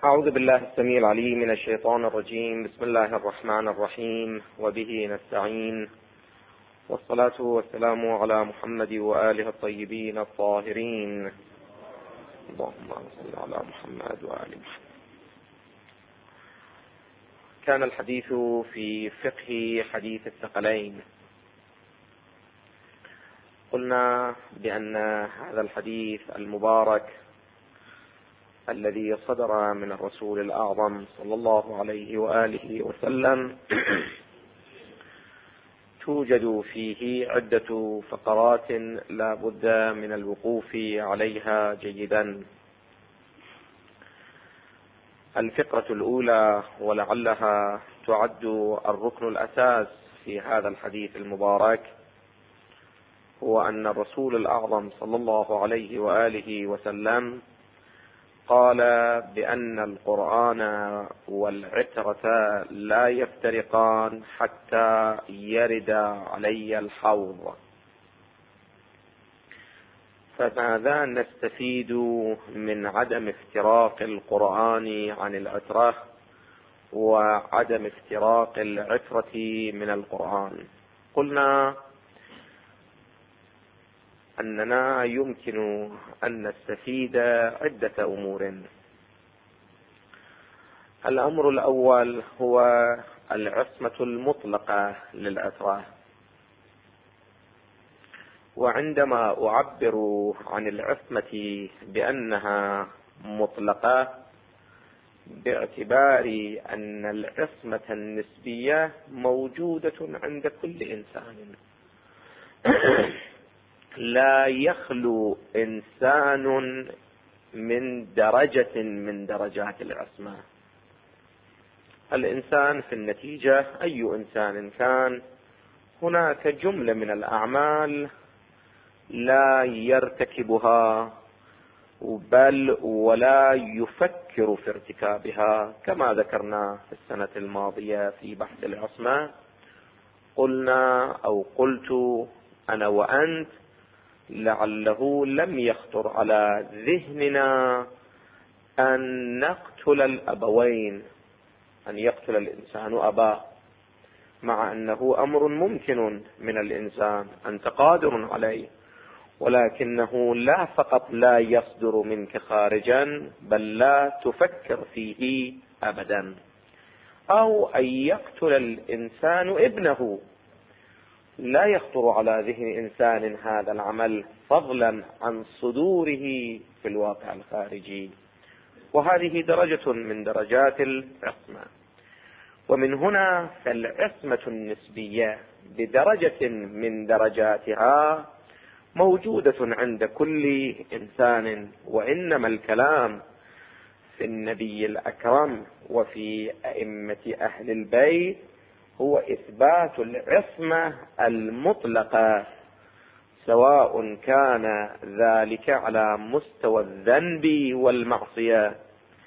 أعوذ بالله السميع العليم من الشيطان الرجيم. بسم الله الرحمن الرحيم، وبه نستعين، والصلاة والسلام على محمد وآله الطيبين الطاهرين. اللهم صل على محمد وآل محمد. كان الحديث في فقه حديث الثقلين. قلنا بأن هذا الحديث المبارك الذي صدر من الرسول الأعظم صلى الله عليه وآله وسلم توجد فيه عدة فقرات لا بد من الوقوف عليها جيدا. الفقرة الأولى، ولعلها تعد الركن الأساس في هذا الحديث المبارك، هو أن الرسول الأعظم صلى الله عليه وآله وسلم قال بأن القرآن والعترة لا يفترقان حتى يرد علي الحوض. فماذا نستفيد من عدم افتراق القرآن عن العترة وعدم افتراق العترة من القرآن؟ قلنا أننا يمكن أن نستفيد عدة أمور. الأمر الأول هو العصمة المطلقة للعترة. وعندما أعبر عن العصمة بأنها مطلقة، باعتبار أن العصمة النسبية موجودة عند كل إنسان، لا يخلو إنسان من درجة من درجات العصمة. الإنسان في النتيجة أي إنسان كان، هناك جملة من الأعمال لا يرتكبها بل ولا يفكر في ارتكابها، كما ذكرنا في السنة الماضية في بحث العصمة. قلنا أو قلت أنا وأنت لعله لم يخطر على ذهننا أن نقتل الأبوين، أن يقتل الإنسان أباه، مع أنه أمر ممكن من الإنسان، أنت قادر عليه، ولكنه لا فقط لا يصدر منك خارجا بل لا تفكر فيه أبدا. أو أن يقتل الإنسان ابنه، لا يخطر على ذهن إنسان هذا العمل، فضلا عن صدوره في الواقع الخارجي. وهذه درجة من درجات العصمة. ومن هنا فالعصمة النسبية بدرجة من درجاتها موجودة عند كل إنسان. وإنما الكلام في النبي الأكرم وفي أئمة أهل البيت هو إثبات العصمة المطلقة، سواء كان ذلك على مستوى الذنب والمعصية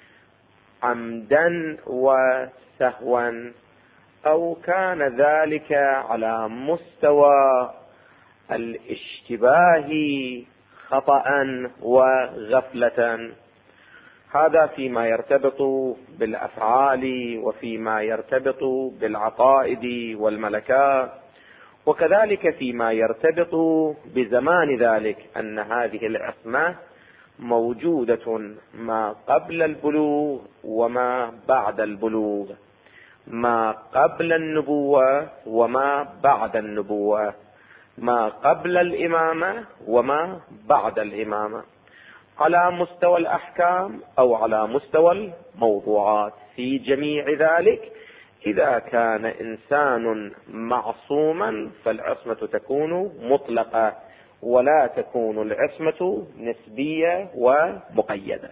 عمدا وسهوا، أو كان ذلك على مستوى الاشتباه خطأ وغفلة. هذا فيما يرتبط بالأفعال وفيما يرتبط بالعقائد والملكات، وكذلك فيما يرتبط بزمان ذلك، أن هذه العصمة موجودة ما قبل البلوغ وما بعد البلوغ، ما قبل النبوة وما بعد النبوة، ما قبل الإمامة وما بعد الإمامة، على مستوى الأحكام أو على مستوى الموضوعات. في جميع ذلك إذا كان إنسان معصوما فالعصمة تكون مطلقة، ولا تكون العصمة نسبية ومقيدة.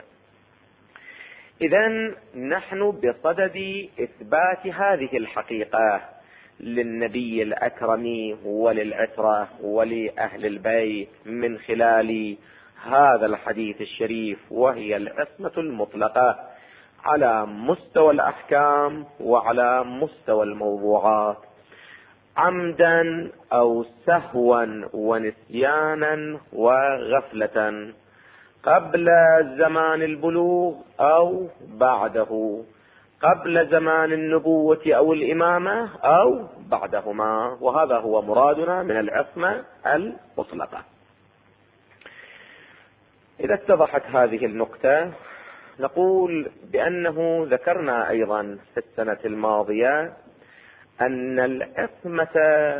إذن نحن بصدد إثبات هذه الحقيقة للنبي الأكرم وللعترة ولأهل البيت من خلال هذا الحديث الشريف، وهي العصمة المطلقة على مستوى الأحكام وعلى مستوى الموضوعات، عمدا أو سهوا ونسيانا وغفلة. قبل زمان البلوغ أو بعده، قبل زمان النبوة أو الإمامة أو بعدهما، وهذا هو مرادنا من العصمة المطلقة. إذا اتضحت هذه النقطة نقول بأنه ذكرنا أيضا في السنة الماضية أن العصمة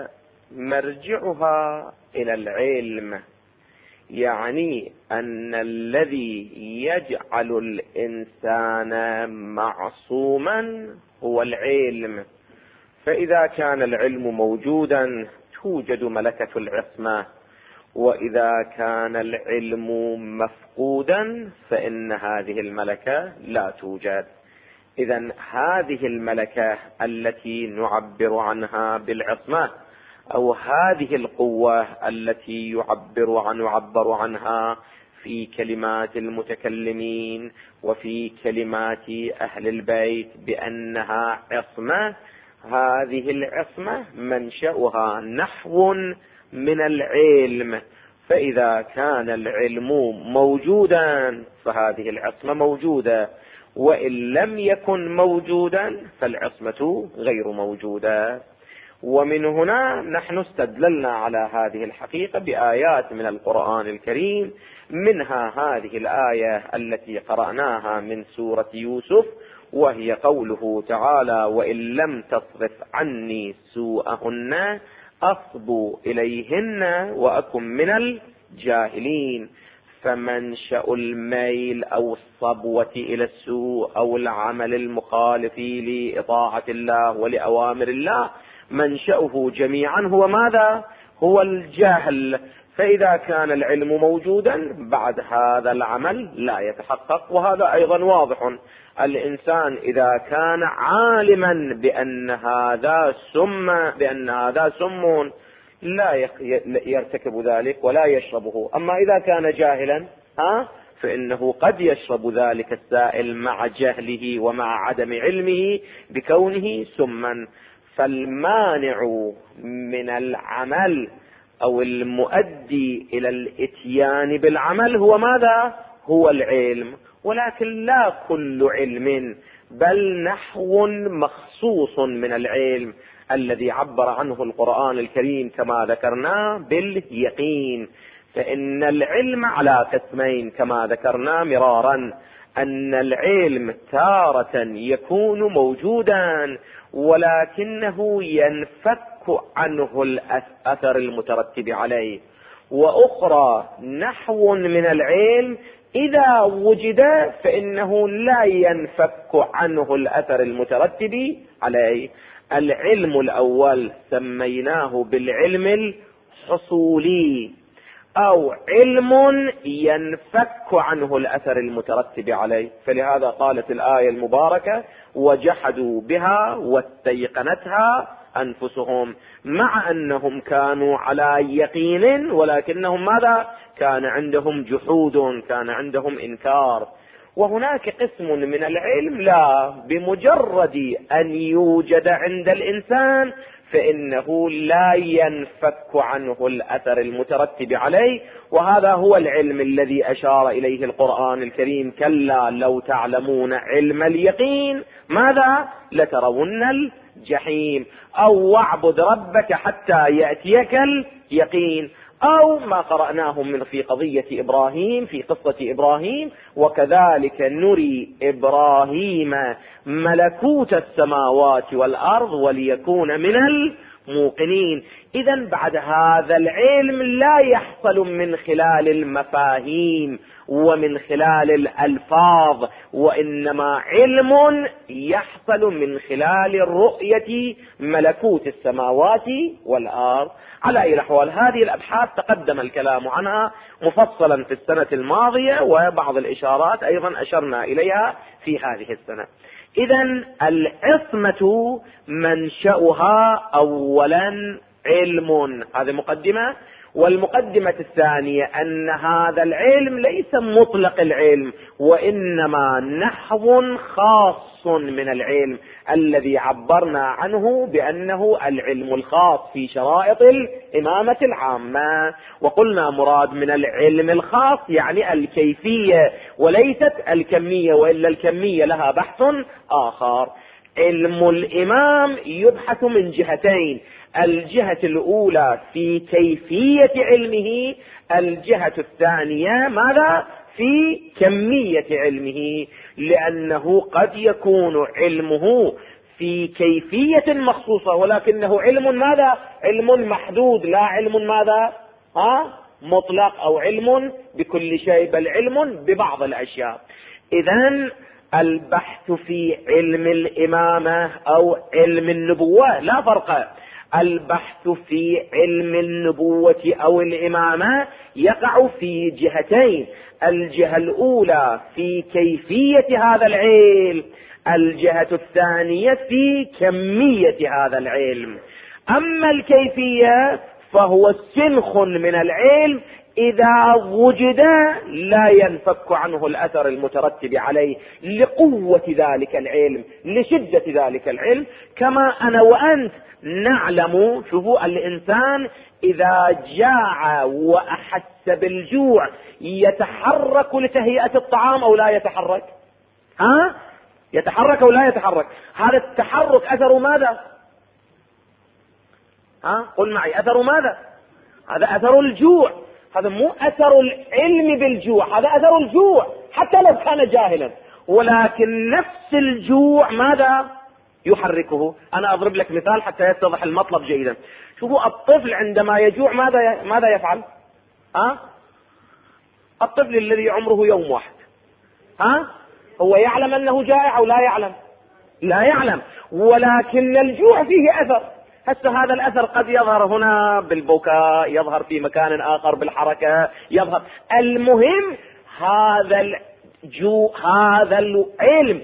مرجعها إلى العلم، يعني أن الذي يجعل الإنسان معصوما هو العلم. فإذا كان العلم موجودا توجد ملكة العصمة، وإذا كان العلم مفقودا فإن هذه الملكة لا توجد. إذن هذه الملكة التي نعبر عنها بالعصمة، أو هذه القوة التي يعبر عنها في كلمات المتكلمين وفي كلمات أهل البيت بأنها عصمة، هذه العصمة منشأها نحو من العلم. فإذا كان العلم موجودا فهذه العصمة موجودة، وإن لم يكن موجودا فالعصمة غير موجودة. ومن هنا نحن استدللنا على هذه الحقيقة بآيات من القرآن الكريم، منها هذه الآية التي قرأناها من سورة يوسف، وهي قوله تعالى: وإن لم تصرف عني سوءهن أصب إليهن وأكن من الجاهلين. فمنشأ الميل أو الصبوة إلى السوء أو العمل المخالف لإطاعة الله ولأوامر الله منشأه جميعا هو ماذا؟ هو الجهل. فإذا كان العلم موجودا بعد هذا العمل لا يتحقق، وهذا أيضا واضح. الإنسان إذا كان عالما بأن هذا سم لا يرتكب ذلك ولا يشربه. أما إذا كان جاهلا فإنه قد يشرب ذلك السائل مع جهله ومع عدم علمه بكونه سما. فالمانع من العمل أو المؤدي إلى الإتيان بالعمل هو ماذا؟ هو العلم. ولكن لا كل علم، بل نحو مخصوص من العلم الذي عبر عنه القرآن الكريم كما ذكرنا باليقين. فإن العلم على قسمين كما ذكرنا مرارا، أن العلم تارة يكون موجودا ولكنه ينفك عنه الأثر المترتب عليه، وأخرى نحو من العلم إذا وجد فإنه لا ينفك عنه الأثر المترتب عليه. العلم الأول سميناه بالعلم الحصولي، أو علم ينفك عنه الأثر المترتب عليه. فلهذا قالت الآية المباركة: وجحدوا بها واستيقنتها أنفسهم، مع أنهم كانوا على يقين ولكنهم ماذا؟ كان عندهم جحود، كان عندهم إنكار. وهناك قسم من العلم لا، بمجرد أن يوجد عند الإنسان فإنه لا ينفك عنه الأثر المترتب عليه، وهذا هو العلم الذي أشار إليه القرآن الكريم: كلا لو تعلمون علم اليقين ماذا؟ لترون الجحيم، أو واعبد ربك حتى يأتيك اليقين، أو ما قرأناه من في قضية إبراهيم في قصة إبراهيم: وكذلك نري إبراهيم ملكوت السماوات والأرض وليكون من الموقنين. إذن بعد هذا العلم لا يحصل من خلال المفاهيم ومن خلال الألفاظ، وإنما علم يحصل من خلال الرؤية ملكوت السماوات والأرض. على أي الأحوال هذه الأبحاث تقدم الكلام عنها مفصلا في السنة الماضية، وبعض الإشارات أيضا أشرنا إليها في هذه السنة. إذن العصمة منشأها أولا علم، هذه مقدمة. والمقدمة الثانية أن هذا العلم ليس مطلق العلم، وإنما نحو خاص من العلم الذي عبرنا عنه بأنه العلم الخاص في شرائط الإمامة العامة. وقلنا مراد من العلم الخاص يعني الكيفية وليست الكمية، وإلا الكمية لها بحث آخر. علم الإمام يبحث من جهتين: الجهة الأولى في كيفية علمه، الجهة الثانية ماذا؟ في كمية علمه، لأنه قد يكون علمه في كيفية مخصوصة ولكنه علم ماذا؟ علم محدود، لا علم ماذا؟ مطلق أو علم بكل شيء، بل علم ببعض الأشياء. إذن البحث في علم الإمامة أو علم النبوة لا فرق. البحث في علم النبوة أو الإمامة يقع في جهتين: الجهة الأولى في كيفية هذا العلم، الجهة الثانية في كمية هذا العلم. أما الكيفية فهو سنخ من العلم إذا وجد لا ينفك عنه الأثر المترتب عليه لقوة ذلك العلم، لشدة ذلك العلم. كما أنا وأنت نعلم، شوفوا الإنسان إذا جاع وأحس بالجوع يتحرك لتهيئة الطعام أو لا يتحرك؟ يتحرك أو لا يتحرك؟ هذا التحرك أثر ماذا؟ قل معي، أثر ماذا؟ هذا أثر الجوع، هذا مو أثر العلم بالجوع، هذا أثر الجوع حتى لو كان جاهلا، ولكن نفس الجوع ماذا يحركه؟ أنا أضرب لك مثال حتى يتضح المطلب جيدا. شوفوا الطفل عندما يجوع ماذا يفعل؟ الطفل الذي عمره يوم واحد هو يعلم أنه جائع أو لا يعلم؟ لا يعلم، ولكن الجوع فيه أثر. هسه هذا الأثر قد يظهر هنا بالبكاء، يظهر في مكان آخر بالحركة، يظهر. المهم هذا العلم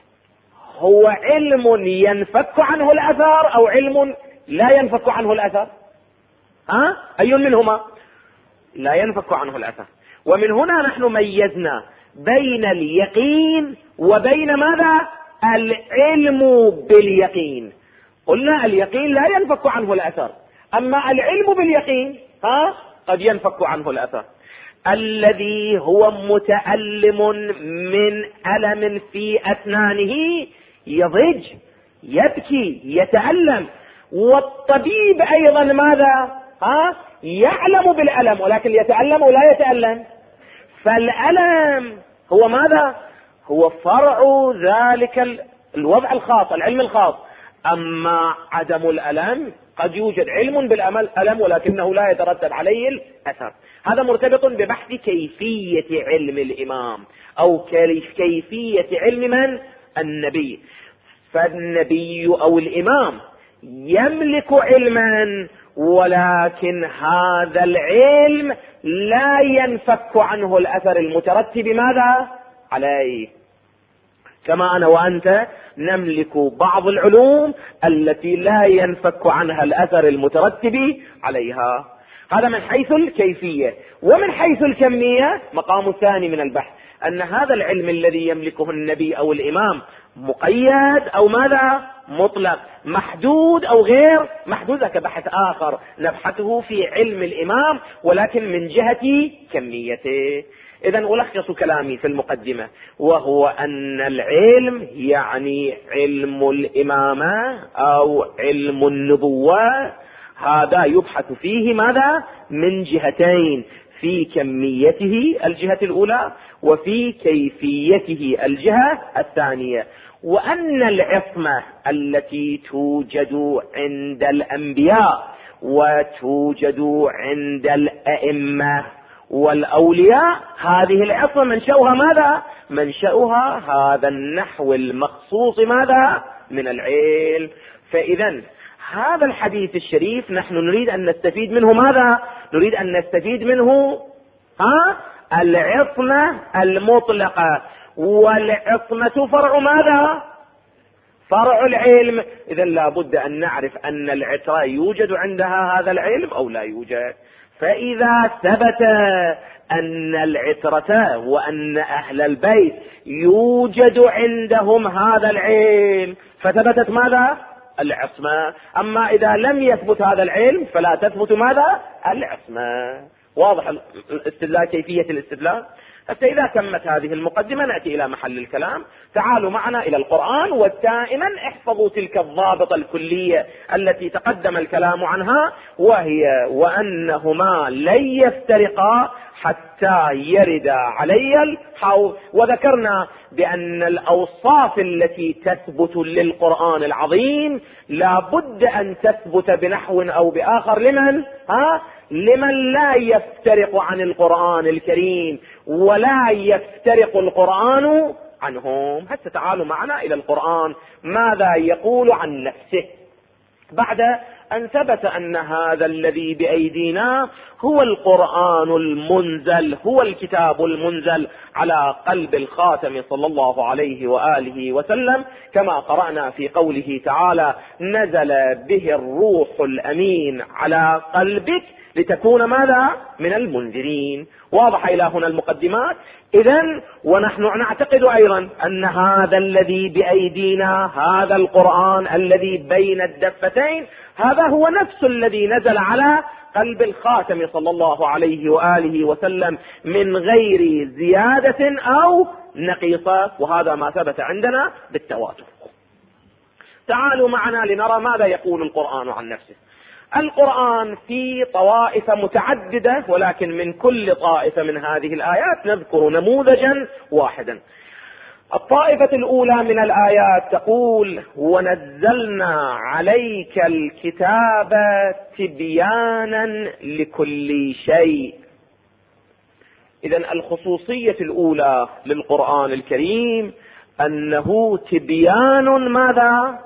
هو علم ينفك عنه الأثر أو علم لا ينفك عنه الأثر؟ أي منهما؟ لا ينفك عنه الأثر. ومن هنا نحن ميزنا بين اليقين وبين ماذا؟ العلم باليقين. قلنا اليقين لا ينفك عنه الأثر، أما العلم باليقين قد ينفك عنه الأثر. الذي هو متألم من ألم في أسنانه يضج، يبكي، يتألم، والطبيب أيضا ماذا؟ يعلم بالألم ولكن يتألم ولا يتألم. فالألم هو ماذا؟ هو فرع ذلك الوضع الخاص، العلم الخاص. أما عدم الألم قد يوجد علم بالألم ولكنه لا يترتب عليه الأثر. هذا مرتبط ببحث كيفية علم الإمام أو كيفية علم من؟ النبي. فالنبي أو الإمام يملك علما، ولكن هذا العلم لا ينفك عنه الأثر المترتب ماذا عليه. كما أنا وأنت نملك بعض العلوم التي لا ينفك عنها الأثر المترتب عليها. هذا من حيث الكيفية. ومن حيث الكمية مقام ثاني من البحث، أن هذا العلم الذي يملكه النبي أو الإمام مقيد أو ماذا؟ مطلق، محدود أو غير محدود. كبحث آخر نبحثه في علم الإمام ولكن من جهة كميته. إذن ألخص كلامي في المقدمة، وهو أن العلم يعني علم الإمامة أو علم النبوة، هذا يبحث فيه ماذا؟ من جهتين: في كميته الجهة الأولى، وفي كيفيته الجهة الثانية. وأن العصمة التي توجد عند الأنبياء وتوجد عند الأئمة والأولياء، هذه العصمة منشأها ماذا؟ منشأها هذا النحو المخصوص ماذا؟ من العلم. فإذا هذا الحديث الشريف نحن نريد أن نستفيد منه ماذا؟ نريد أن نستفيد منه العصمة المطلقة، والعصمة فرع ماذا؟ فرع العلم. إذا لابد أن نعرف أن العترة يوجد عندها هذا العلم أو لا يوجد. فإذا ثبت أن العترة وأن أهل البيت يوجد عندهم هذا العلم فثبتت ماذا؟ العصمة. أما إذا لم يثبت هذا العلم فلا تثبت ماذا؟ العصمة. واضح الاستدلال، كيفية الاستدلال؟ حتى إذا تمت هذه المقدمة نأتي إلى محل الكلام. تعالوا معنا إلى القرآن، ودائما احفظوا تلك الضابطة الكلية التي تقدم الكلام عنها، وهي وأنهما لن يفترقا حتى يرد علي الحوض. وذكرنا بأن الأوصاف التي تثبت للقرآن العظيم لا بد أن تثبت بنحو أو بآخر لمن لا يفترق عن القرآن الكريم ولا يفترق القرآن عنهم. هسه تعالوا معنا إلى القرآن ماذا يقول عن نفسه بعد أن ثبت أن هذا الذي بأيدينا هو القرآن المنزل، هو الكتاب المنزل على قلب الخاتم صلى الله عليه وآله وسلم، كما قرأنا في قوله تعالى: نزل به الروح الأمين على قلبك لتكون ماذا؟ من المنذرين. واضح إلى هنا المقدمات. إذن ونحن نعتقد أيضا أن هذا الذي بأيدينا، هذا القرآن الذي بين الدفتين، هذا هو نفس الذي نزل على قلب الخاتم صلى الله عليه وآله وسلم من غير زيادة أو نقيصة، وهذا ما ثبت عندنا بالتواتر. تعالوا معنا لنرى ماذا يقول القرآن عن نفسه. القرآن في طوائف متعددة، ولكن من كل طائفة من هذه الآيات نذكر نموذجا واحدا. الطائفة الأولى من الآيات تقول: ونزلنا عليك الكتاب تبيانا لكل شيء. إذن الخصوصية الأولى للقرآن الكريم أنه تبيان ماذا؟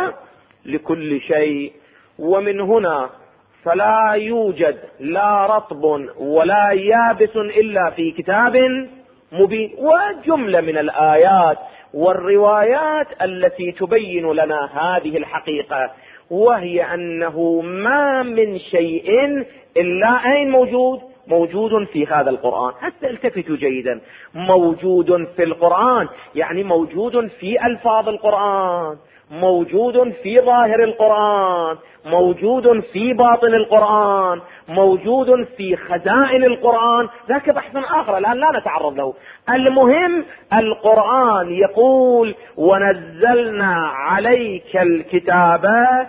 لكل شيء. ومن هنا فلا يوجد لا رطب ولا يابس إلا في كتاب مبين. وجملة من الآيات والروايات التي تبين لنا هذه الحقيقة، وهي أنه ما من شيء إلا أين موجود في هذا القرآن. هسه التفتوا جيدا، موجود في القرآن يعني موجود في ألفاظ القرآن، موجود في ظاهر القرآن، موجود في باطن القرآن، موجود في خزائن القرآن. ذاك بحث آخر الآن لا نتعرض له. المهم القرآن يقول: ونزلنا عليك الكتاب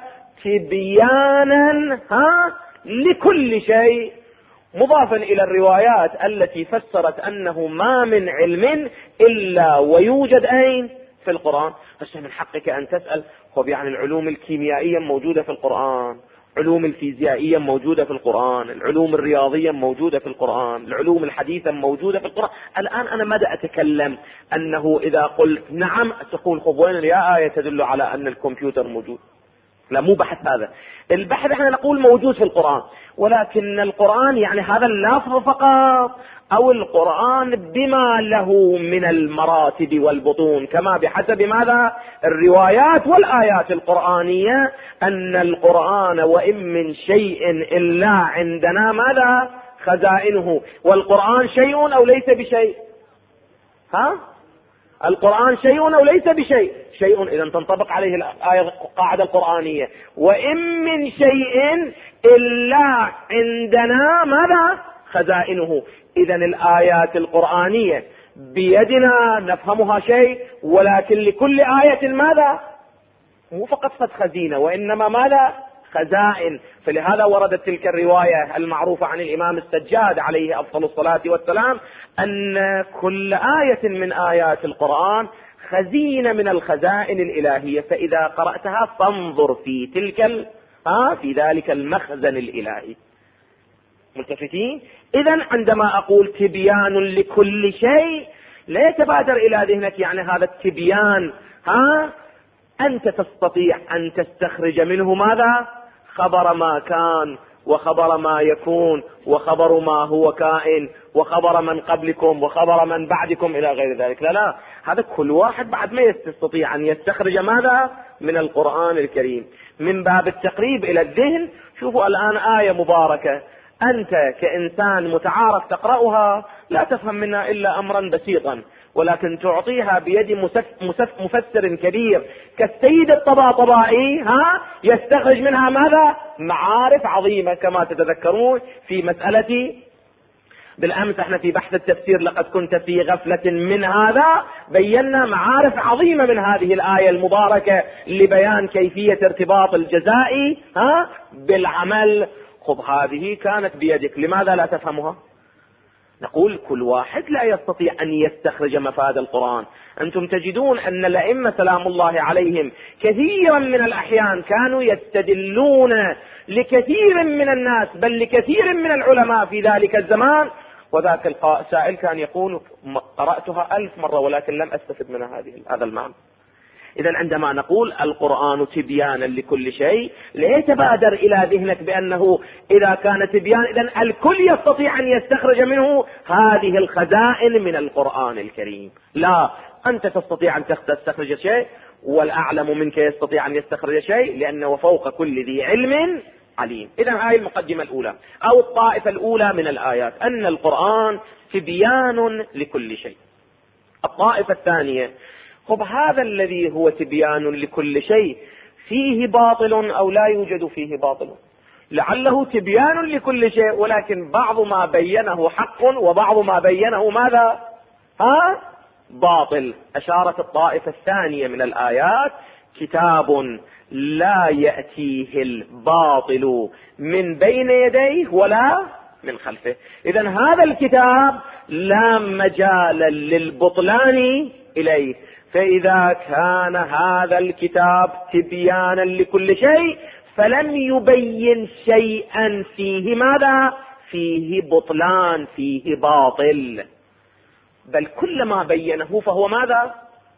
تبيانا لكل شيء، مضافا إلى الروايات التي فسرت أنه ما من علم إلا ويوجد أين؟ في القرآن. بس من حقك أن تسأل: طب يعني العلوم الكيميائية موجودة في القرآن، علوم الفيزيائية موجودة في القرآن، العلوم الرياضية موجودة في القرآن، العلوم الحديثة موجودة في القرآن. الآن أنا ماذا أتكلم؟ أنه إذا قلت نعم تقول خب وين يا آية تدل على أن الكمبيوتر موجود؟ لا، مو بحث هذا. البحث احنا نقول موجود في القرآن، ولكن القرآن يعني هذا اللفظ فقط، أو القرآن بما له من المراتب والبطون، كما بحسب ماذا؟ الروايات والآيات القرآنية، أن القرآن وإن من شيء إلا عندنا ماذا؟ خزائنه. والقرآن شيء أو ليس بشيء؟ القرآن شيء أو ليس بشيء؟ شيء. إذا تنطبق عليه القاعدة القرآنية: وإن من شيء إلا عندنا ماذا؟ خزائنه. إذا الآيات القرآنية بيدنا نفهمها شيء، ولكن لكل آية ماذا؟ مو فقط خزينة، وإنما ماذا؟ خزائن. فلهذا وردت تلك الرواية المعروفة عن الإمام السجاد عليه أفضل الصلاة والسلام أن كل آية من آيات القرآن خزينة من الخزائن الإلهية، فإذا قرأتها فانظر في تلك في ذلك المخزن الإلهي. ملتفتين؟ إذن عندما أقول تبيان لكل شيء لا يتبادر إلى ذهنك يعني هذا التبيان أنت تستطيع أن تستخرج منه ماذا؟ خبر ما كان، وخبر ما يكون، وخبر ما هو كائن، وخبر من قبلكم، وخبر من بعدكم إلى غير ذلك. لا، هذا كل واحد بعد ما يستطيع أن يستخرج ماذا؟ من القرآن الكريم. من باب التقريب إلى الذهن، شوفوا الآن آية مباركة، أنت كإنسان متعارف تقرأها لا تفهم منها إلا أمرا بسيطا، ولكن تعطيها بيد مفسر كبير كالسيد الطباطبائي يستخرج منها ماذا؟ معارف عظيمة. كما تتذكرون في مسألة بالأمس احنا في بحث التفسير لقد كنت في غفلة من هذا، بينا معارف عظيمة من هذه الآية المباركة لبيان كيفية ارتباط الجزاء بالعمل. خب هذه كانت بيدك، لماذا لا تفهمها؟ نقول كل واحد لا يستطيع أن يستخرج مفاد القرآن. أنتم تجدون أن الأئمة سلام الله عليهم كثيرا من الأحيان كانوا يستدلون لكثير من الناس، بل لكثير من العلماء في ذلك الزمان، وذاك السائل كان يقول قرأتها 1000 مرة ولكن لم أستفد من هذا المعنى. إذا عندما نقول القرآن تبيانا لكل شيء، لا يتبادر إلى ذهنك بأنه إذا كان تبيان إذن الكل يستطيع أن يستخرج منه هذه الخزائن من القرآن الكريم. لا، أنت تستطيع أن تستخرج شيء والأعلم منك يستطيع أن يستخرج شيء، لأنه فوق كل ذي علم عليم. إذا هذه المقدمة الأولى أو الطائفة الأولى من الآيات، أن القرآن تبيان لكل شيء. الطائفة الثانية، خب هذا الذي هو تبيان لكل شيء فيه باطل أو لا يوجد فيه باطل؟ لعله تبيان لكل شيء ولكن بعض ما بينه حق وبعض ما بينه ماذا؟ باطل. أشارت الطائفة الثانية من الآيات: كتاب لا يأتيه الباطل من بين يديه ولا من خلفه. إذن هذا الكتاب لا مجال للبطلان إليه. فإذا كان هذا الكتاب تبيانا لكل شيء فلم يبين شيئا فيه ماذا؟ فيه بطلان، فيه باطل، بل كل ما بينه فهو ماذا؟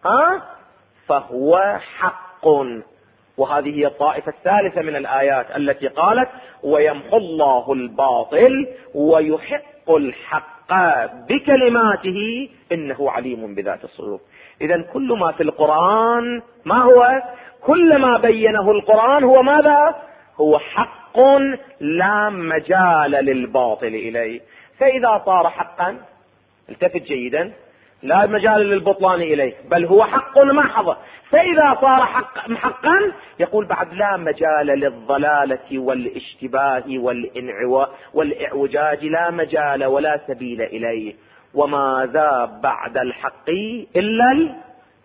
فهو حق. وهذه هي الطائفة الثالثة من الآيات التي قالت: ويمحو الله الباطل ويحق الحق بكلماته إنه عليم بذات الصدور. إذن كل ما في القرآن ما هو؟ كل ما بينه القرآن هو ماذا؟ هو حق لا مجال للباطل إليه. فإذا صار حقا، التفت جيدا، لا مجال للبطلان إليه بل هو حق محض. فإذا صار حقا يقول بعد لا مجال للضلالة والاشتباه والإعوجاج، لا مجال ولا سبيل إليه. وماذا بعد الحق إلا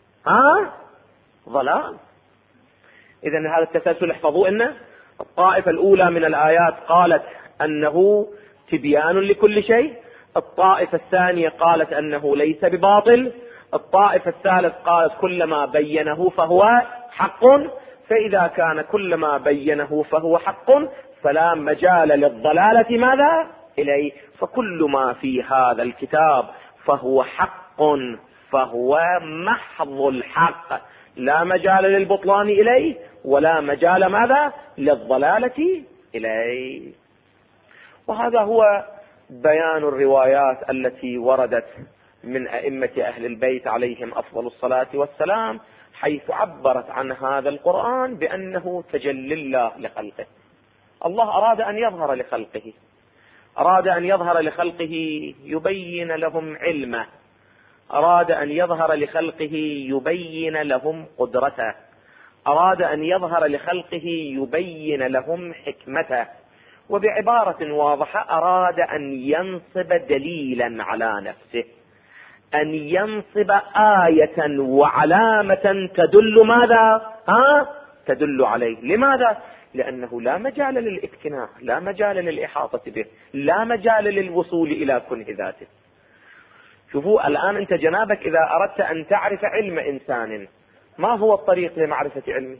ضلال. إذن هذا التسلسل احفظوا. إن الطائفة الأولى من الآيات قالت أنه تبيان لكل شيء، الطائفة الثانية قالت أنه ليس بباطل، الطائفة الثالث قالت كل ما بينه فهو حق. فإذا كان كل ما بينه فهو حق فلا مجال للضلالة ماذا؟ إليه. فكل ما في هذا الكتاب فهو حق، فهو محض الحق، لا مجال للبطلان إليه ولا مجال ماذا؟ للضلالة إليه. وهذا هو بيان الروايات التي وردت من أئمة أهل البيت عليهم أفضل الصلاة والسلام، حيث عبرت عن هذا القرآن بأنه تجلي الله لخلقه. الله أراد أن يظهر لخلقه، أراد أن يظهر لخلقه يبين لهم علمه، أراد أن يظهر لخلقه يبين لهم قدرته، أراد أن يظهر لخلقه يبين لهم حكمته. وبعبارة واضحة أراد أن ينصب دليلا على نفسه، أن ينصب آية وعلامة تدل ماذا؟ تدل عليه. لماذا؟ لأنه لا مجال للاكتناء، لا مجال للإحاطة به، لا مجال للوصول إلى كنه ذاته. شوفوا الآن أنت جنابك إذا أردت أن تعرف علم إنسان، ما هو الطريق لمعرفة علمه؟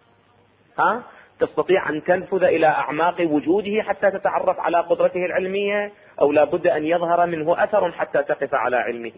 تستطيع أن تنفذ إلى أعماق وجوده حتى تتعرف على قدرته العلمية، أو لا بد أن يظهر منه أثر حتى تقف على علمه؟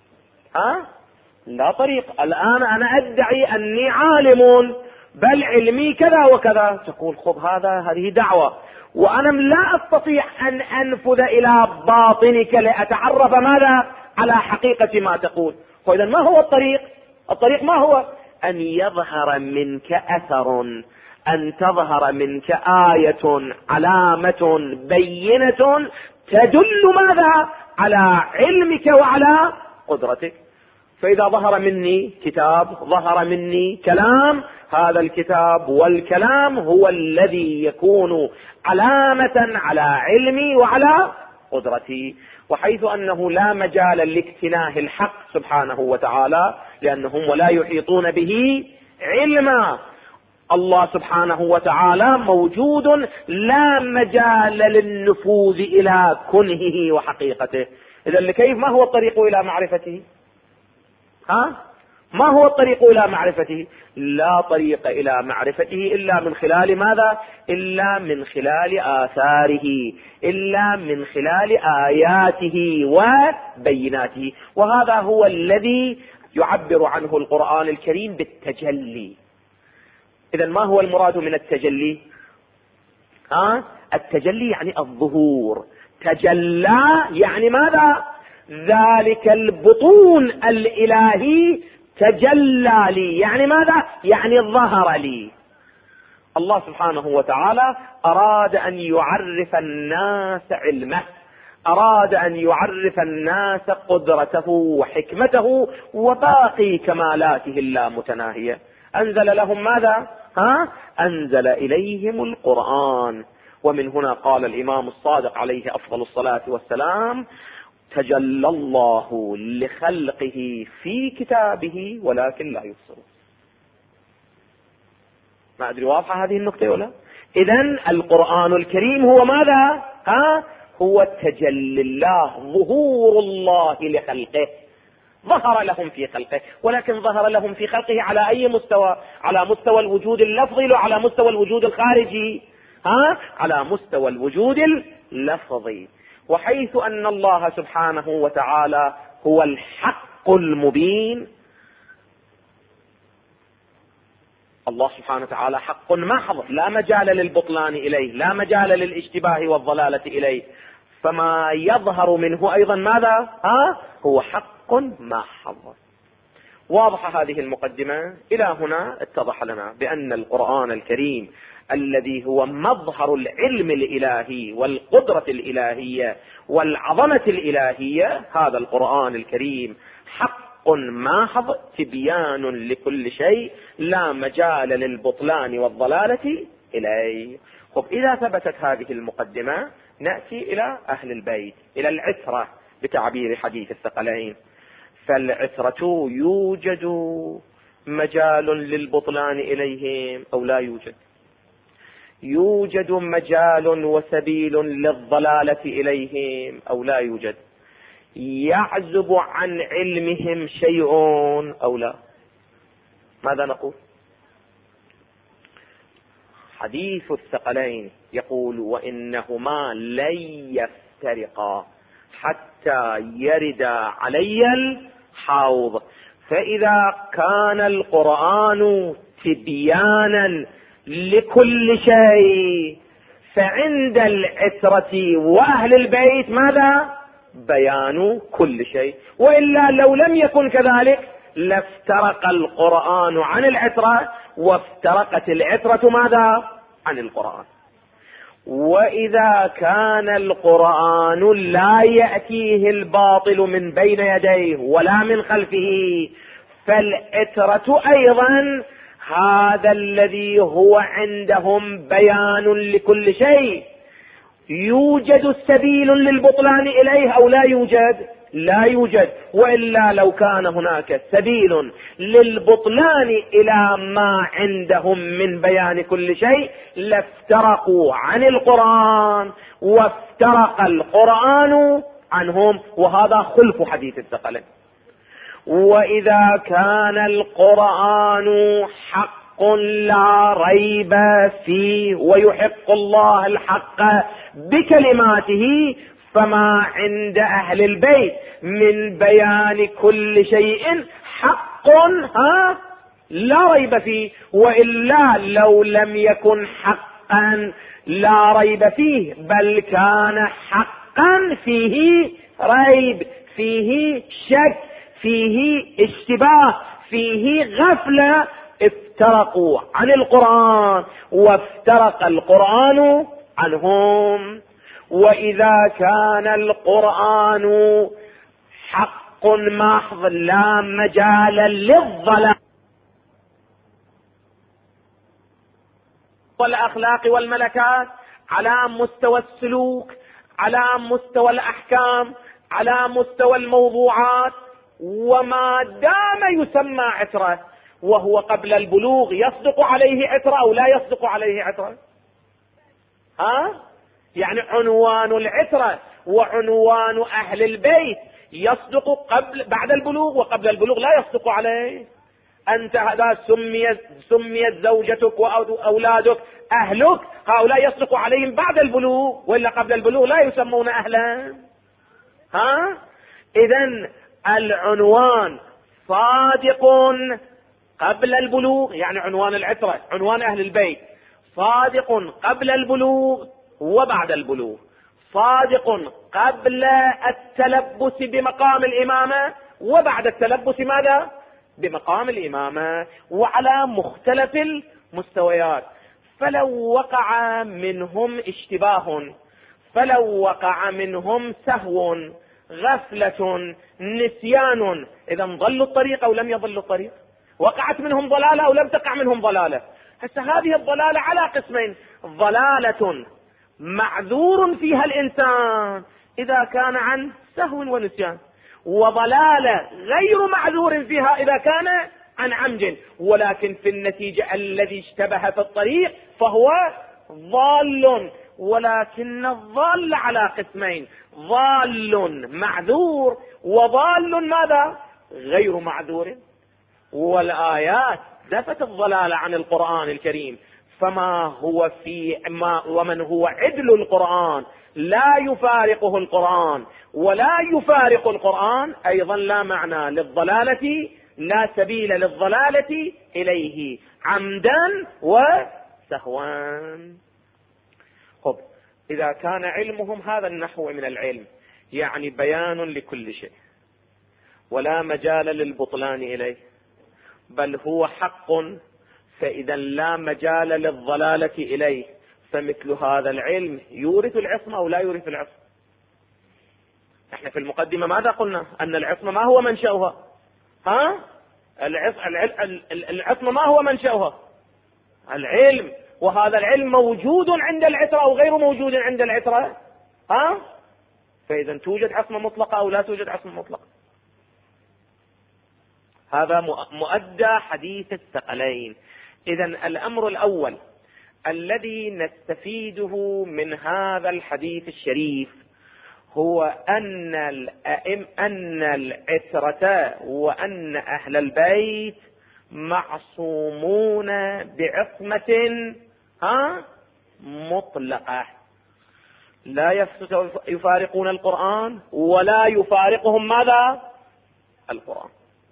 لا طريق. الآن أنا أدعي أني عالم بل علمي كذا وكذا، تقول خذ هذه دعوة، وأنا لا أستطيع أن أنفذ إلى باطنك لأتعرف ماذا؟ على حقيقة ما تقول. وإذا ما هو الطريق؟ الطريق ما هو؟ أن يظهر منك أثر، أن تظهر منك آية علامة بينة تدل ماذا؟ على علمك وعلى قدرتك. فإذا ظهر مني كتاب، ظهر مني كلام، هذا الكتاب والكلام هو الذي يكون علامة على علمي وعلى قدرتي. وحيث أنه لا مجال لاكتناه الحق سبحانه وتعالى لأنهم ولا يحيطون به علما، الله سبحانه وتعالى موجود، لا مجال للنفوذ إلى كنهه وحقيقته. إذن لكيف ما هو الطريق إلى معرفته؟ ما هو الطريق إلى معرفته؟ لا طريق إلى معرفته إلا من خلال ماذا؟ إلا من خلال آثاره، إلا من خلال آياته وبيناته. وهذا هو الذي يعبر عنه القرآن الكريم بالتجلي. إذن ما هو المراد من التجلي؟ التجلي يعني الظهور. تجلى يعني ماذا؟ ذلك البطون الإلهي تجلى لي، يعني ماذا؟ يعني ظهر لي. الله سبحانه وتعالى أراد أن يعرف الناس علمه، أراد أن يعرف الناس قدرته وحكمته وباقي كمالاته اللامتناهية. أنزل لهم ماذا؟ أنزل إليهم القرآن. ومن هنا قال الإمام الصادق عليه أفضل الصلاة والسلام: تجلى الله لخلقه في كتابه ولكن لا يبصرون. ما أدري واضحة هذه النقطة ولا؟ إذن القرآن الكريم هو ماذا؟ هو تجلي الله، ظهور الله لخلقه. ظهر لهم في خلقه، ولكن ظهر لهم في خلقه على أي مستوى؟ على مستوى الوجود اللفظي وعلى مستوى الوجود الخارجي؟ على مستوى الوجود اللفظي. وحيث أن الله سبحانه وتعالى هو الحق المبين، الله سبحانه وتعالى حق محض لا مجال للبطلان إليه، لا مجال للاشتباه والضلالة إليه، فما يظهر منه أيضا ماذا؟ هو حق محض. واضحة هذه المقدمة؟ إلى هنا اتضح لنا بأن القرآن الكريم الذي هو مظهر العلم الإلهي والقدرة الإلهية والعظمة الإلهية، هذا القرآن الكريم حق محض تبيان لكل شيء، لا مجال للبطلان والضلالة إليه. خب، إذا ثبتت هذه المقدمة نأتي إلى أهل البيت، إلى العترة بتعبير حديث الثقلين. فالعترة يوجد مجال للبطلان إليهم أو لا يوجد؟ يوجد مجال وسبيل للضلالة إليهم أو لا يوجد؟ يعزب عن علمهم شيء أو لا؟ ماذا نقول؟ حديث الثقلين يقول: وإنهما لن يفترقا حتى يرد علي الحوض. فإذا كان القرآن تبيانا لكل شيء، فعند العترة وأهل البيت ماذا؟ بيان كل شيء. وإلا لو لم يكن كذلك لافترق القرآن عن العترة، وافترقت العترة ماذا؟ عن القرآن. وإذا كان القرآن لا يأتيه الباطل من بين يديه ولا من خلفه، فالعترة أيضا هذا الذي هو عندهم بيان لكل شيء. يوجد السبيل للبطلان إليه أو لا يوجد؟ لا يوجد. وإلا لو كان هناك سبيل للبطلان إلى ما عندهم من بيان كل شيء لافترقوا عن القرآن وافترق القرآن عنهم، وهذا خلف حديث الثقلين. وإذا كان القرآن حق لا ريب فيه ويحق الله الحق بكلماته، فما عند أهل البيت من بيان كل شيء حق لا ريب فيه. وإلا لو لم يكن حقا لا ريب فيه، بل كان حقا فيه ريب، فيه شك، فيه اشتباه، فيه غفلة، افترقوا عن القرآن وافترق القرآن عنهم. وإذا كان القرآن حق محض لا مجال للضلال والأخلاق والملكات على مستوى السلوك، على مستوى الأحكام، على مستوى الموضوعات، وما دام يسمى عترة وهو قبل البلوغ يصدق عليه عترة أو لا يصدق عليه عترة؟ يعني عنوان العترة وعنوان أهل البيت يصدق بعد البلوغ، وقبل البلوغ لا يصدق عليه. أنت هذا سميت زوجتك وأولادك أهلك، هؤلاء يصدق عليهم بعد البلوغ، وإلا قبل البلوغ لا يسمون أهلا. إذن العنوان صادق قبل البلوغ، يعني عنوان العترة عنوان أهل البيت صادق قبل البلوغ وبعد البلوغ، صادق قبل التلبس بمقام الإمامة وبعد التلبس ماذا؟ بمقام الإمامة، وعلى مختلف المستويات. فلو وقع منهم اشتباه، فلو وقع منهم سهو، غفلة، نسيان، إذا ضلوا الطريق أو لم يضلوا الطريق، وقعت منهم ضلالة أو لم تقع منهم ضلالة. هسه هذه الضلالة على قسمين: ضلالة معذور فيها الإنسان إذا كان عن سهو ونسيان، وضلالة غير معذور فيها إذا كان عن عمد، ولكن في النتيجة الذي اشتبه في الطريق فهو ضال. ولكن الضال على قسمين: ضال معذور وضال ماذا؟ غير معذور. والآيات نفت الضلال عن القرآن الكريم، فما هو ومن هو عدل القرآن لا يفارقه القرآن ولا يفارق القرآن أيضا لا معنى للضلالة، لا سبيل للضلالة إليه عمدا وسهوا. خب، إذا كان علمهم هذا النحو من العلم، يعني بيان لكل شيء ولا مجال للبطلان إليه، بل هو حق، فإذا لا مجال للضلالة إليه، فمثل هذا العلم يورث العصمة أو لا يورث العصمة؟ احنا في المقدمة ماذا قلنا؟ أن العصمة ما هو منشأها؟ العصمة ما هو منشأها؟ العلم، وهذا العلم موجود عند العترة أو غير موجود عند العترة؟ فإذا توجد عصمة مطلقة أو لا توجد عصمة مطلقة؟ هذا مؤدى حديث الثقلين. إذا الأمر الأول الذي نستفيده من هذا الحديث الشريف هو أن العترة وأن أهل البيت معصومون بعصمة مطلقة، لا يفارقون القرآن ولا يفارقهم ماذا؟ القرآن.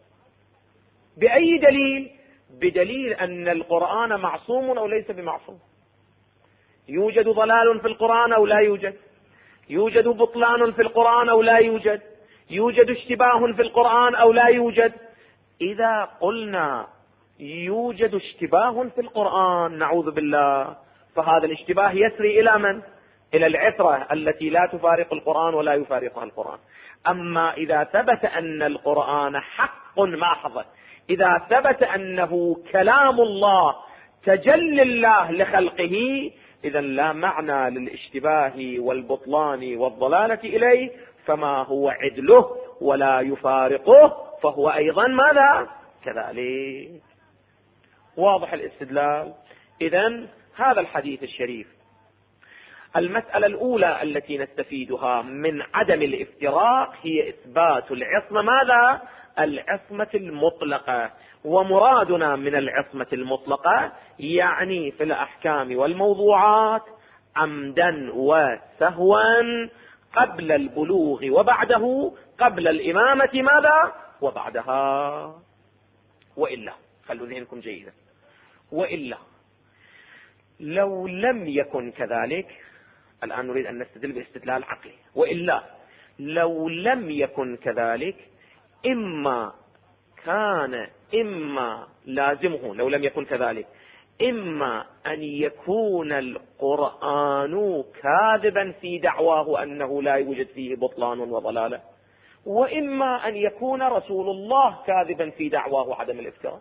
بأي دليل؟ بدليل أن القرآن معصوم أو ليس بمعصوم. يوجد ضلال في القرآن أو لا يوجد؟ يوجد بطلان في القرآن أو لا يوجد؟ يوجد اشتباه في القرآن أو لا يوجد؟ إذا قلنا يوجد اشتباه في القرآن نعوذ بالله، فهذا الاشتباه يسري إلى من؟ إلى العترة التي لا تفارق القرآن ولا يفارقها القرآن. أما إذا ثبت أن القرآن حق محض، إذا ثبت أنه كلام الله تجلي الله لخلقه، إذا لا معنى للاشتباه والبطلان والضلالة إليه، فما هو عدله ولا يفارقه فهو أيضا ماذا؟ كذلك. واضح الاستدلال؟ إذن هذا الحديث الشريف، المسألة الأولى التي نستفيدها من عدم الافتراق هي إثبات العصمة ماذا؟ العصمة المطلقة. ومرادنا من العصمة المطلقة يعني في الأحكام والموضوعات عمدا وسهوا قبل البلوغ وبعده، قبل الإمامة ماذا؟ وبعدها. وإلا خلوا ذهنكم جيدا، وإلا لو لم يكن كذلك، الآن نريد أن نستدل باستدلال عقلي، وإلا لو لم يكن كذلك إما كان إما لازمه لو لم يكن كذلك، إما أن يكون القرآن كاذبا في دعواه أنه لا يوجد فيه بطلان وضلالة، وإما أن يكون رسول الله كاذبا في دعواه عدم الافتراء،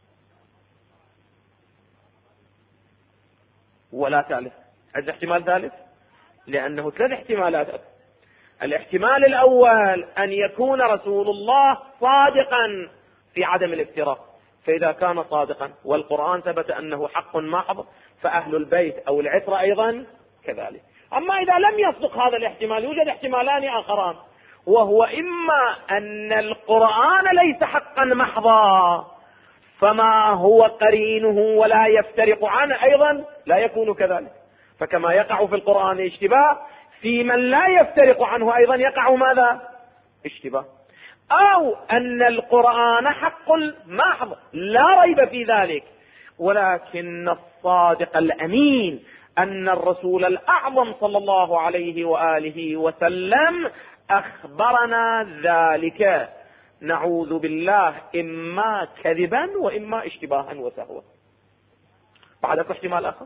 ولا ثالث. عندنا احتمال ثالث، لأنه 3 احتمالات. الاحتمال الأول أن يكون رسول الله صادقا في عدم الافتراء، فإذا كان صادقا والقرآن ثبت أنه حق محض فأهل البيت أو العترة أيضا كذلك. أما إذا لم يصدق هذا الاحتمال يوجد احتمالان آخران، وهو إما أن القرآن ليس حقا محضا فما هو قرينه ولا يفترق عنه أيضا لا يكون كذلك، فكما يقع في القرآن اشتباه في من لا يفترق عنه أيضا يقع ماذا؟ اشتباه. أو أن القرآن حق محض لا ريب في ذلك، ولكن الصادق الأمين أن الرسول الأعظم صلى الله عليه وآله وسلم أخبرنا ذلك، نعوذ بالله، إما كذبا وإما اشتباها وسهوا. بعدك احتمال آخر؟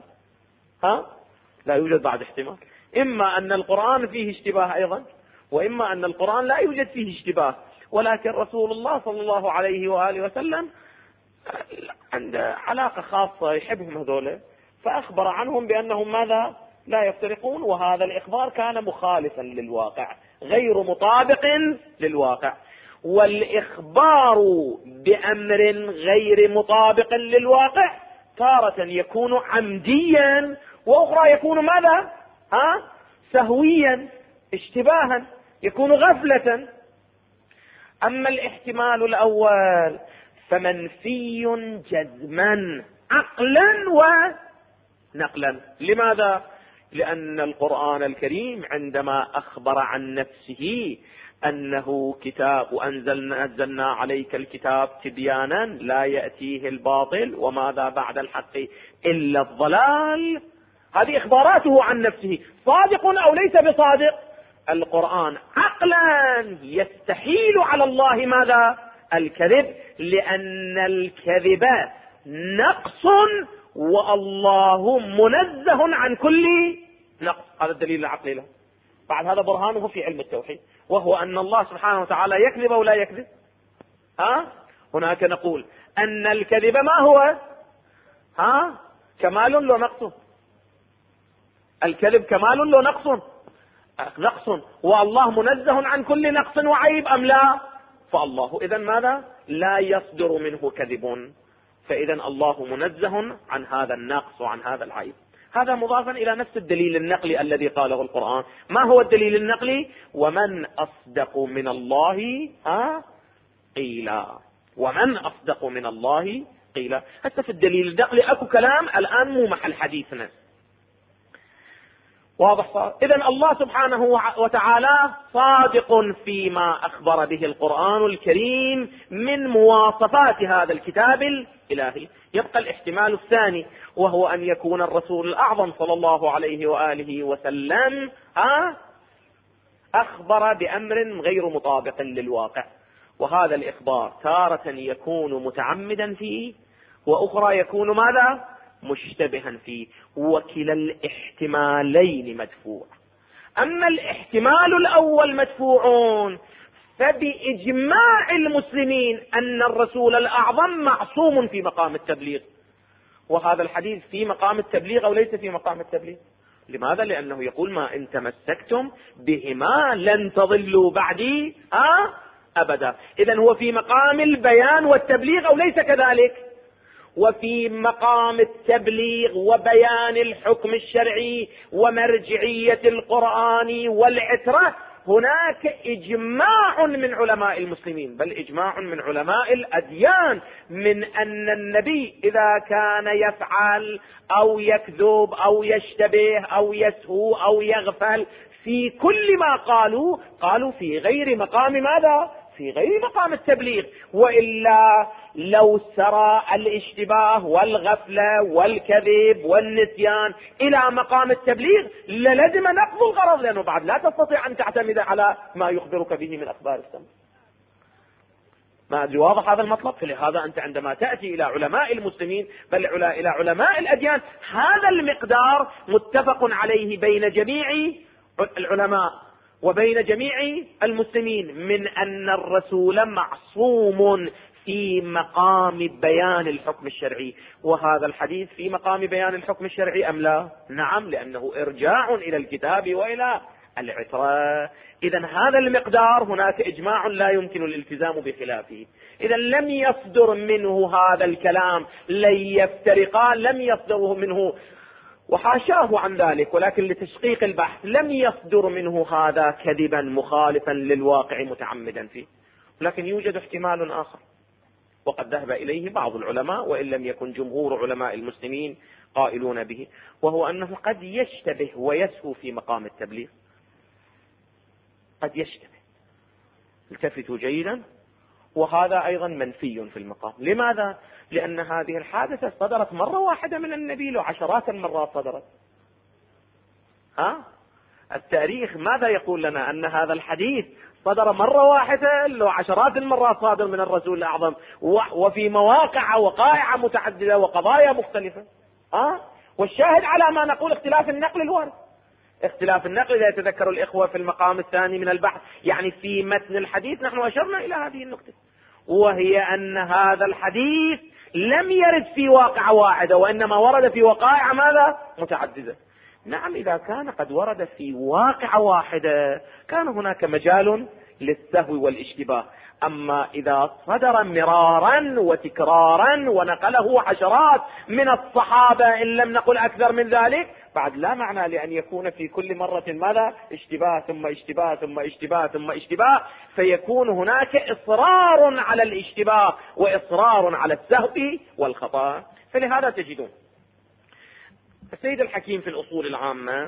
لا يوجد بعد احتمال، إما أن القرآن فيه اشتباه أيضا، وإما أن القرآن لا يوجد فيه اشتباه، ولكن رسول الله صلى الله عليه وآله وسلم عنده علاقة خاصة يحبهم هذولا، فأخبر عنهم بأنهم ماذا؟ لا يفترقون، وهذا الإخبار كان مخالفا للواقع غير مطابق للواقع. والإخبار بأمر غير مطابق للواقع تارة يكون عمديا، وأخرى يكون ماذا؟ سهويا، اشتباها، يكون غفلة. أما الاحتمال الأول فمنفي جزما عقلا ونقلا. لماذا؟ لأن القرآن الكريم عندما أخبر عن نفسه أنه كتاب وأنزلنا عليك الكتاب تبيانا لا يأتيه الباطل وماذا بعد الحق إلا الضلال، هذه إخباراته عن نفسه، صادق أو ليس بصادق؟ القرآن عقلا يستحيل على الله ماذا؟ الكذب، لأن الكذب نقص والله منزه عن كل نقص. هذا الدليل العقلي له. بعد هذا برهانه في علم التوحيد، وهو أن الله سبحانه وتعالى يكذب أو لا يكذب. هناك نقول أن الكذب ما هو؟ كمال لو نقص؟ الكذب كمال لو نقص؟ نقص، والله منزه عن كل نقص وعيب أم لا؟ فالله إذن ماذا؟ لا يصدر منه كذب، فإذا الله منزه عن هذا النقص وعن هذا العيب. هذا مضافا إلى نفس الدليل النقلي الذي قاله القرآن. ما هو الدليل النقلي؟ ومن أصدق من الله قيلا، ومن أصدق من الله قيلا. حتى في الدليل النقلي أكو كلام الآن مو محل حديثنا، واضح صار؟ إذن الله سبحانه وتعالى صادق فيما أخبر به القرآن الكريم من مواصفات هذا الكتاب الإلهي. يبقى الاحتمال الثاني، وهو أن يكون الرسول الأعظم صلى الله عليه وآله وسلم أخبر بأمر غير مطابق للواقع، وهذا الإخبار تارة يكون متعمدا فيه، وأخرى يكون ماذا؟ مشتبها فيه، وكلا الاحتمالين مدفوع. أما الاحتمال الأول مدفوع فبإجماع المسلمين أن الرسول الأعظم معصوم في مقام التبليغ، وهذا الحديث في مقام التبليغ أو ليس في مقام التبليغ؟ لماذا؟ لأنه يقول ما إن تمسكتم بهما لن تضلوا بعدي أبدا. إذن هو في مقام البيان والتبليغ أو ليس كذلك؟ وفي مقام التبليغ وبيان الحكم الشرعي ومرجعية القرآن والعترة هناك إجماع من علماء المسلمين، بل إجماع من علماء الأديان، من أن النبي إذا كان يفعل أو يكذب أو يشتبه أو يسهو أو يغفل في كل ما قالوا في غير مقام ماذا؟ في غير مقام التبليغ. وإلا لو سرى الاشتباه والغفلة والكذب والنسيان إلى مقام التبليغ للزم نقض الغرض، لأنه بعد لا تستطيع أن تعتمد على ما يخبرك به من أخبار السماء. ما أدري واضح هذا المطلب. فلهذا أنت عندما تأتي إلى علماء المسلمين بل إلى علماء الأديان هذا المقدار متفق عليه بين جميع العلماء وبين جميع المسلمين من أن الرسول معصوم في مقام بيان الحكم الشرعي. وهذا الحديث في مقام بيان الحكم الشرعي أم لا؟ نعم، لأنه إرجاع إلى الكتاب وإلى العترة. إذا هذا المقدار هناك إجماع لا يمكن الالتزام بخلافه. إذا لم يصدر منه هذا الكلام لن يفترقا، لم يصدره منه وحاشاه عن ذلك، ولكن لتشقيق البحث لم يصدر منه هذا كذبا مخالفا للواقع متعمدا فيه. لكن يوجد احتمال آخر وقد ذهب إليه بعض العلماء وإن لم يكن جمهور علماء المسلمين قائلون به، وهو أنه قد يشتبه ويسهو في مقام التبليغ. قد يشتبه، التفتوا جيدا، وهذا أيضا منفي في المقام. لماذا؟ لأن هذه الحادثة صدرت مرة واحدة من النبي له عشرات المرات صدرت. التاريخ ماذا يقول لنا؟ أن هذا الحديث صدر مرة واحدة له عشرات المرات صادر من الرسول الأعظم، وفي مواقع وقائع متعددة وقضايا مختلفة. والشاهد على ما نقول اختلاف النقل الوارد. اختلاف النقل إذا يتذكر الإخوة في المقام الثاني من البحث، يعني في متن الحديث نحن أشرنا إلى هذه النقطة، وهي أن هذا الحديث لم يرد في واقعة واحدة وإنما ورد في وقائع ماذا؟ متعددة. نعم، إذا كان قد ورد في واقعة واحدة كان هناك مجال للسهو والاشتباه. أما إذا صدر مرارا وتكرارا ونقله عشرات من الصحابة إن لم نقل أكثر من ذلك، بعد لا معنى لأن يكون في كل مرة ماذا؟ اشتباه ثم اشتباه ثم اشتباه ثم اشتباه، فيكون هناك إصرار على الاشتباه وإصرار على السهو والخطأ. فلهذا تجدون السيد الحكيم في الأصول العامة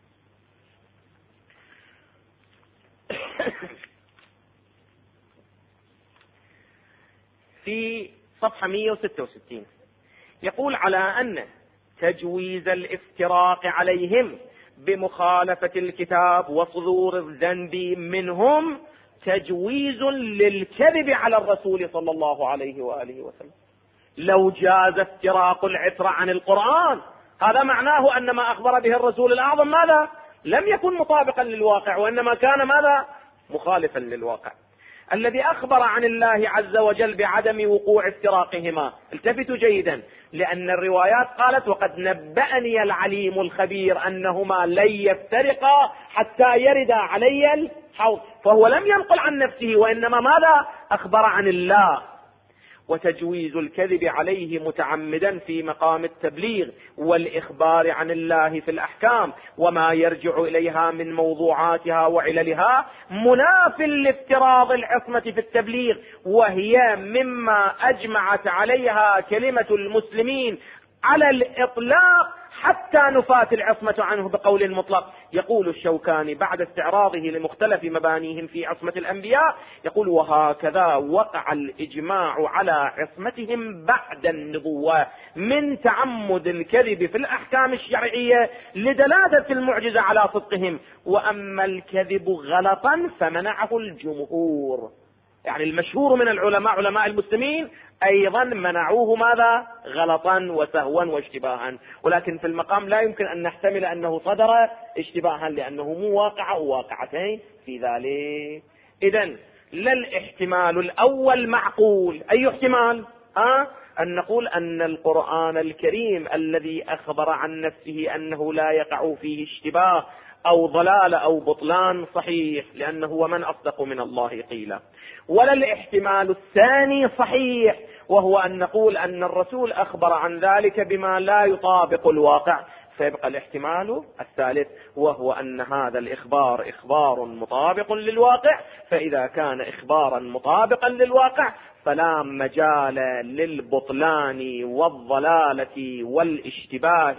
في صفحة 166 يقول على أن تجويز الافتراق عليهم بمخالفة الكتاب وصدور الذنب منهم تجويز للكذب على الرسول صلى الله عليه وآله وسلم. لو جاز افتراق العترة عن القرآن هذا معناه أن ما أخبر به الرسول الأعظم ماذا؟ لم يكن مطابقا للواقع، وإنما كان ماذا؟ مخالفا للواقع. الذي أخبر عن الله عز وجل بعدم وقوع افتراقهما، التفتوا جيدا، لأن الروايات قالت وقد نبأني العليم الخبير أنهما لن يفترقا حتى يرد علي الحوض، فهو لم ينقل عن نفسه وإنما ماذا؟ أخبر عن الله. وتجويز الكذب عليه متعمدا في مقام التبليغ والإخبار عن الله في الأحكام وما يرجع إليها من موضوعاتها وعللها مناف لافتراض العصمة في التبليغ، وهي مما أجمعت عليها كلمة المسلمين على الإطلاق حتى نفات العصمة عنه بقول مطلق. يقول الشوكاني بعد استعراضه لمختلف مبانيهم في عصمة الأنبياء، يقول وهكذا وقع الإجماع على عصمتهم بعد النبوة من تعمد الكذب في الأحكام الشرعية لدلالة المعجزة على صدقهم، وأما الكذب غلطا فمنعه الجمهور. يعني المشهور من العلماء علماء المسلمين أيضا منعوه ماذا؟ غلطا وسهوا واشتباها. ولكن في المقام لا يمكن أن نحتمل أنه صدر اشتباها لأنه مو واقع أو واقعتين في ذلك. إذن لا الاحتمال الأول معقول. أي احتمال؟ أن نقول أن القرآن الكريم الذي أخبر عن نفسه أنه لا يقع فيه اشتباه أو ضلال أو بطلان صحيح، لأنه ومن أصدق من الله قيلا. ولا الاحتمال الثاني صحيح، وهو أن نقول أن الرسول أخبر عن ذلك بما لا يطابق الواقع، فيبقى الاحتمال الثالث وهو أن هذا الإخبار إخبار مطابق للواقع، فإذا كان إخبارا مطابقا للواقع فلا مجال للبطلان والضلالة والاشتباه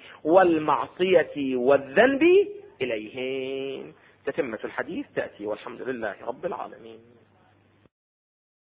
والمعصية والذنب إليهم. تتمة الحديث تأتي والحمد لله رب العالمين.